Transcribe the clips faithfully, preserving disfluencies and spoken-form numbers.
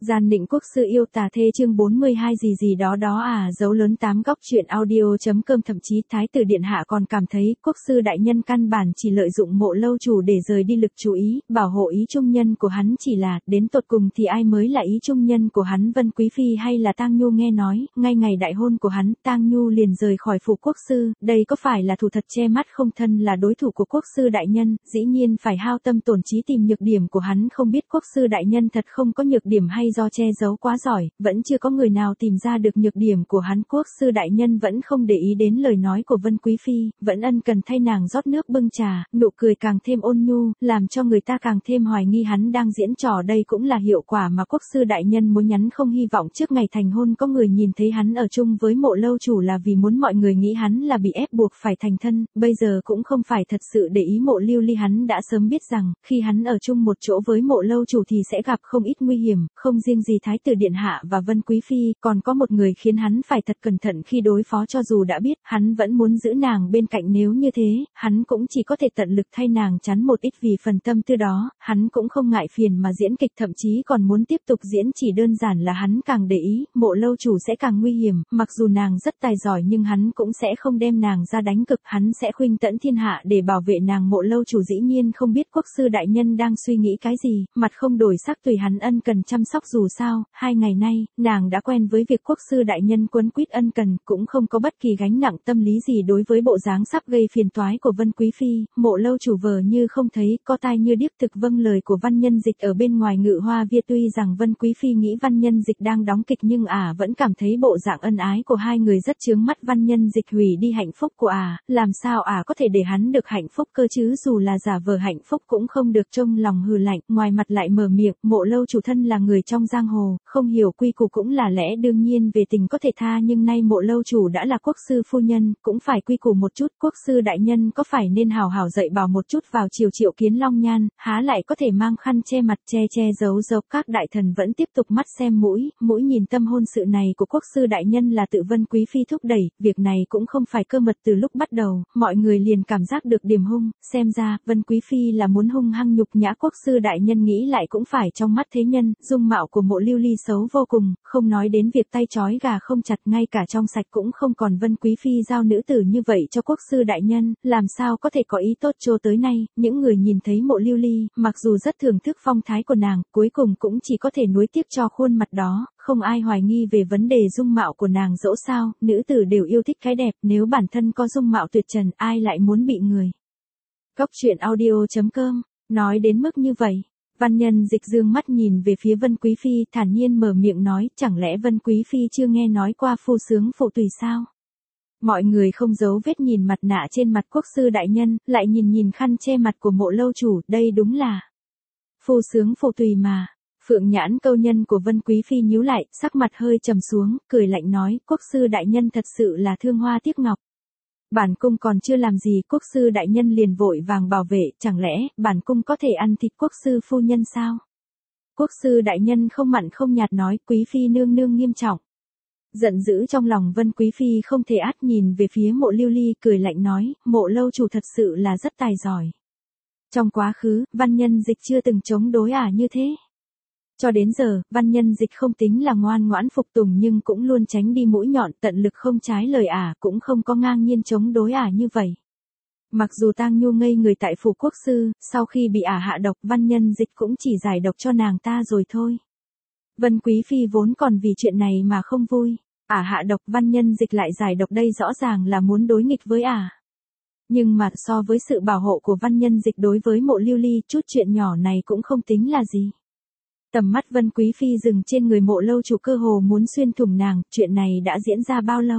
Gian nịnh quốc sư yêu tà thê chương bốn mươi hai gì gì đó đó à dấu lớn tám góc truyện audio.com. Thậm chí thái tử điện hạ còn cảm thấy quốc sư đại nhân căn bản chỉ lợi dụng Mộ lâu chủ để rời đi lực chú ý, bảo hộ ý trung nhân của hắn, chỉ là đến tột cùng thì ai mới là ý trung nhân của hắn, Vân Quý Phi hay là Tang Nhu? Nghe nói ngay ngày đại hôn của hắn, Tang Nhu liền rời khỏi phủ quốc sư, đây có phải là thủ thật che mắt không? Thân là đối thủ của quốc sư đại nhân, dĩ nhiên phải hao tâm tổn trí tìm nhược điểm của hắn, không biết quốc sư đại nhân thật không có nhược điểm hay do che giấu quá giỏi, vẫn chưa có người nào tìm ra được nhược điểm của hắn. Quốc sư đại nhân vẫn không để ý đến lời nói của Vân Quý Phi, vẫn ân cần thay nàng rót nước bưng trà, nụ cười càng thêm ôn nhu, làm cho người ta càng thêm hoài nghi hắn đang diễn trò. Đây cũng là hiệu quả mà quốc sư đại nhân muốn nhắn, không hy vọng trước ngày thành hôn có người nhìn thấy hắn ở chung với Mộ lâu chủ là vì muốn mọi người nghĩ hắn là bị ép buộc phải thành thân, bây giờ cũng không phải thật sự để ý Mộ Lưu Ly. Hắn đã sớm biết rằng khi hắn ở chung một chỗ với Mộ lâu chủ thì sẽ gặp không ít nguy hiểm, không riêng gì thái tử điện hạ và Vân Quý Phi, còn có một người khiến hắn phải thật cẩn thận khi đối phó. Cho dù đã biết, hắn vẫn muốn giữ nàng bên cạnh, nếu như thế, hắn cũng chỉ có thể tận lực thay nàng chắn một ít, vì phần tâm tư đó, hắn cũng không ngại phiền mà diễn kịch, thậm chí còn muốn tiếp tục diễn. Chỉ đơn giản là hắn càng để ý, Mộ lâu chủ sẽ càng nguy hiểm, mặc dù nàng rất tài giỏi nhưng hắn cũng sẽ không đem nàng ra đánh cực, hắn sẽ khuynh tẫn thiên hạ để bảo vệ nàng. Mộ lâu chủ dĩ nhiên không biết quốc sư đại nhân đang suy nghĩ cái gì, mặt không đổi sắc tùy hắn ân cần chăm sóc. Dù sao, hai ngày nay, nàng đã quen với việc quốc sư đại nhân quấn quýt ân cần, cũng không có bất kỳ gánh nặng tâm lý gì đối với bộ dáng sắp gây phiền toái của Vân Quý Phi. Mộ lâu chủ vờ như không thấy, có tai như điếc, thực vâng lời của Văn Nhân Dịch ở bên ngoài Ngự Hoa Viên. Tuy rằng Vân Quý Phi nghĩ Văn Nhân Dịch đang đóng kịch nhưng ả à vẫn cảm thấy bộ dạng ân ái của hai người rất chướng mắt. Văn Nhân Dịch hủy đi hạnh phúc của ả, à, làm sao ả à có thể để hắn được hạnh phúc cơ chứ? Dù là giả vờ hạnh phúc cũng không được. Trong lòng hừ lạnh, ngoài mặt lại mở miệng. Mộ lâu chủ thân là người trong giang hồ, không hiểu quy củ cũng là lẽ đương nhiên, về tình có thể tha, nhưng nay Mộ lâu chủ đã là quốc sư phu nhân, cũng phải quy củ một chút. Quốc sư đại nhân có phải nên hào hào dạy bảo một chút? Vào chiều Triệu Kiến Long Nhan há lại có thể mang khăn che mặt che che giấu giấu. Các đại thần vẫn tiếp tục mắt xem mũi mũi nhìn tâm hôn sự này của quốc sư đại nhân là tự Vân Quý Phi thúc đẩy, việc này cũng không phải cơ mật. Từ lúc bắt đầu, mọi người liền cảm giác được điểm hung, xem ra Vân Quý Phi là muốn hung hăng nhục nhã quốc sư đại nhân. Nghĩ lại cũng phải, trong mắt thế nhân, dung mạo của Mộ Lưu Ly xấu vô cùng, không nói đến việc tay trói gà không chặt, ngay cả trong sạch cũng không còn. Vân Quý Phi giao nữ tử như vậy cho quốc sư đại nhân, làm sao có thể có ý tốt? Cho tới nay, những người nhìn thấy Mộ Lưu Ly, mặc dù rất thưởng thức phong thái của nàng, cuối cùng cũng chỉ có thể nuối tiếc cho khuôn mặt đó, không ai hoài nghi về vấn đề dung mạo của nàng. Dẫu sao, nữ tử đều yêu thích cái đẹp, nếu bản thân có dung mạo tuyệt trần, ai lại muốn bị người. Góc truyện audio.com, nói đến mức như vậy. Văn Nhân Dịch dương mắt nhìn về phía Vân Quý Phi, thản nhiên mở miệng nói, chẳng lẽ Vân Quý Phi chưa nghe nói qua phu sướng phụ tùy sao? Mọi người không giấu vết nhìn mặt nạ trên mặt quốc sư đại nhân, lại nhìn nhìn khăn che mặt của Mộ lâu chủ, đây đúng là phu sướng phụ tùy mà. Phượng nhãn câu nhân của Vân Quý Phi nhíu lại, sắc mặt hơi trầm xuống, cười lạnh nói, quốc sư đại nhân thật sự là thương hoa tiếc ngọc. Bản cung còn chưa làm gì, quốc sư đại nhân liền vội vàng bảo vệ, chẳng lẽ bản cung có thể ăn thịt quốc sư phu nhân sao? Quốc sư đại nhân không mặn không nhạt nói. Quý Phi nương nương nghiêm trọng giận dữ trong lòng Vân Quý Phi không thể át, nhìn về phía Mộ Lưu Ly, cười lạnh nói, Mộ lâu chủ thật sự là rất tài giỏi. Trong quá khứ, Văn Nhân Dịch chưa từng chống đối ả à như thế. Cho đến giờ, Văn Nhân Dịch không tính là ngoan ngoãn phục tùng nhưng cũng luôn tránh đi mũi nhọn, tận lực không trái lời ả, à, cũng không có ngang nhiên chống đối ả à như vậy. Mặc dù Tang Nhu ngây người tại phủ quốc sư, sau khi bị ả hạ độc, Văn Nhân Dịch cũng chỉ giải độc cho nàng ta rồi thôi. Vân Quý Phi vốn còn vì chuyện này mà không vui, ả hạ độc Văn Nhân Dịch lại giải độc, đây rõ ràng là muốn đối nghịch với ả. Nhưng mà so với sự bảo hộ của Văn Nhân Dịch đối với Mộ Lưu Ly, chút chuyện nhỏ này cũng không tính là gì. Tầm mắt Vân Quý Phi dừng trên người Mộ lâu chủ, cơ hồ muốn xuyên thủng nàng. Chuyện này đã diễn ra bao lâu?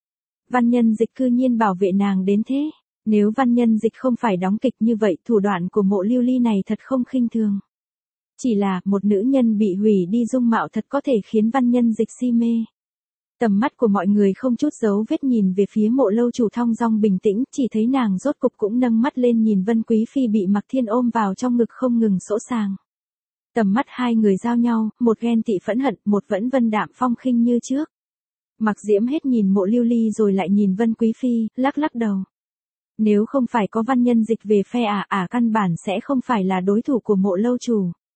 Văn Nhân Dịch cư nhiên bảo vệ nàng đến thế. Nếu Văn Nhân Dịch không phải đóng kịch như vậy, thủ đoạn của Mộ Lưu Ly này thật không khinh thường. Chỉ là một nữ nhân bị hủy đi dung mạo thật có thể khiến Văn Nhân Dịch si mê. Tầm mắt của mọi người không chút giấu vết nhìn về phía Mộ lâu chủ, thong dong bình tĩnh, chỉ thấy nàng rốt cục cũng nâng mắt lên nhìn Vân Quý Phi bị Mạc Thiên ôm vào trong ngực không ngừng sỗ sàng. Tầm mắt hai người giao nhau, một ghen tị phẫn hận, một vẫn vân đạm phong khinh như trước. Mạc Diễm hết nhìn Mộ Lưu Ly rồi lại nhìn Vân Quý Phi, lắc lắc đầu. Nếu không phải có Văn Nhân Dịch về phe ả, ả căn bản sẽ không phải là đối thủ của Mộ lâu chủ.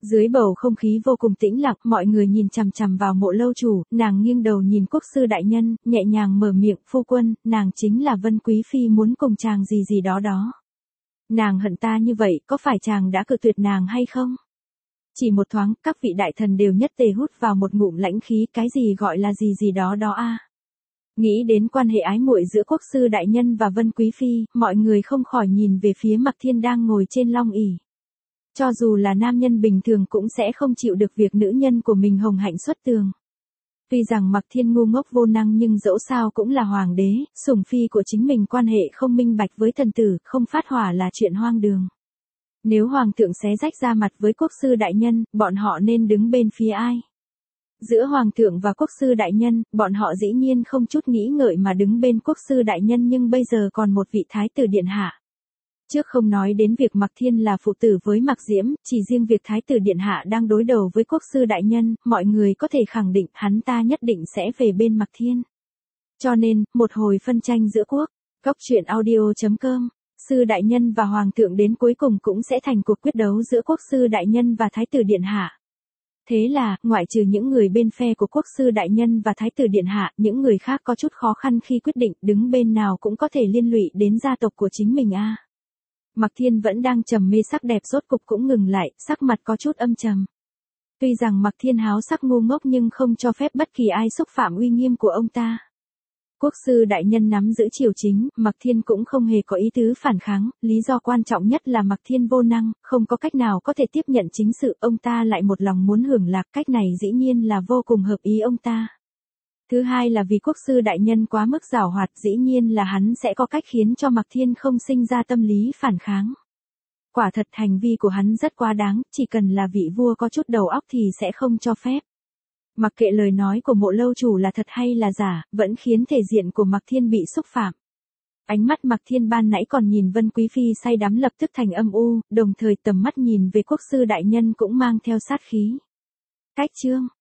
Dưới bầu không khí vô cùng tĩnh lặng, mọi người nhìn chằm chằm vào Mộ lâu chủ, nàng nghiêng đầu nhìn quốc sư đại nhân, nhẹ nhàng mở miệng, phu quân, nàng chính là Vân Quý Phi muốn cùng chàng gì gì đó đó. Nàng hận ta như vậy, có phải chàng đã cự tuyệt nàng hay không? Chỉ một thoáng, các vị đại thần đều nhất tề hút vào một ngụm lãnh khí, cái gì gọi là gì gì đó đó a. Nghĩ đến quan hệ ái muội giữa quốc sư đại nhân và Vân Quý Phi, mọi người không khỏi nhìn về phía Mạc Thiên đang ngồi trên long ỷ. Cho dù là nam nhân bình thường cũng sẽ không chịu được việc nữ nhân của mình hồng hạnh xuất tường. Tuy rằng Mạc Thiên ngu ngốc vô năng nhưng dẫu sao cũng là hoàng đế, sủng phi của chính mình quan hệ không minh bạch với thần tử, không phát hỏa là chuyện hoang đường. Nếu hoàng thượng xé rách ra mặt với quốc sư đại nhân, bọn họ nên đứng bên phía ai? Giữa hoàng thượng và quốc sư đại nhân, bọn họ dĩ nhiên không chút nghĩ ngợi mà đứng bên quốc sư đại nhân, nhưng bây giờ còn một vị thái tử điện hạ. Trước không nói đến việc Mạc Thiên là phụ tử với Mạc Diễm, chỉ riêng việc thái tử điện hạ đang đối đầu với quốc sư đại nhân, mọi người có thể khẳng định hắn ta nhất định sẽ về bên Mạc Thiên. Cho nên, một hồi phân tranh giữa quốc, góc truyện audio chấm com, sư đại nhân và hoàng thượng đến cuối cùng cũng sẽ thành cuộc quyết đấu giữa quốc sư đại nhân và thái tử điện hạ. Thế là, ngoại trừ những người bên phe của quốc sư đại nhân và thái tử điện hạ, những người khác có chút khó khăn khi quyết định đứng bên nào cũng có thể liên lụy đến gia tộc của chính mình a. À. Mạc Thiên vẫn đang trầm mê sắc đẹp rốt cục cũng ngừng lại, sắc mặt có chút âm trầm. Tuy rằng Mạc Thiên háo sắc ngu ngốc nhưng không cho phép bất kỳ ai xúc phạm uy nghiêm của ông ta. Quốc sư đại nhân nắm giữ triều chính, Mạc Thiên cũng không hề có ý tứ phản kháng, lý do quan trọng nhất là Mạc Thiên vô năng, không có cách nào có thể tiếp nhận chính sự, ông ta lại một lòng muốn hưởng lạc, cách này dĩ nhiên là vô cùng hợp ý ông ta. Thứ hai là vì quốc sư đại nhân quá mức giảo hoạt, dĩ nhiên là hắn sẽ có cách khiến cho Mạc Thiên không sinh ra tâm lý phản kháng. Quả thật hành vi của hắn rất quá đáng, chỉ cần là vị vua có chút đầu óc thì sẽ không cho phép. Mặc kệ lời nói của Mộ lâu chủ là thật hay là giả, vẫn khiến thể diện của Mạc Thiên bị xúc phạm. Ánh mắt Mạc Thiên ban nãy còn nhìn Vân Quý Phi say đắm lập tức thành âm u, đồng thời tầm mắt nhìn về quốc sư đại nhân cũng mang theo sát khí. Cách chương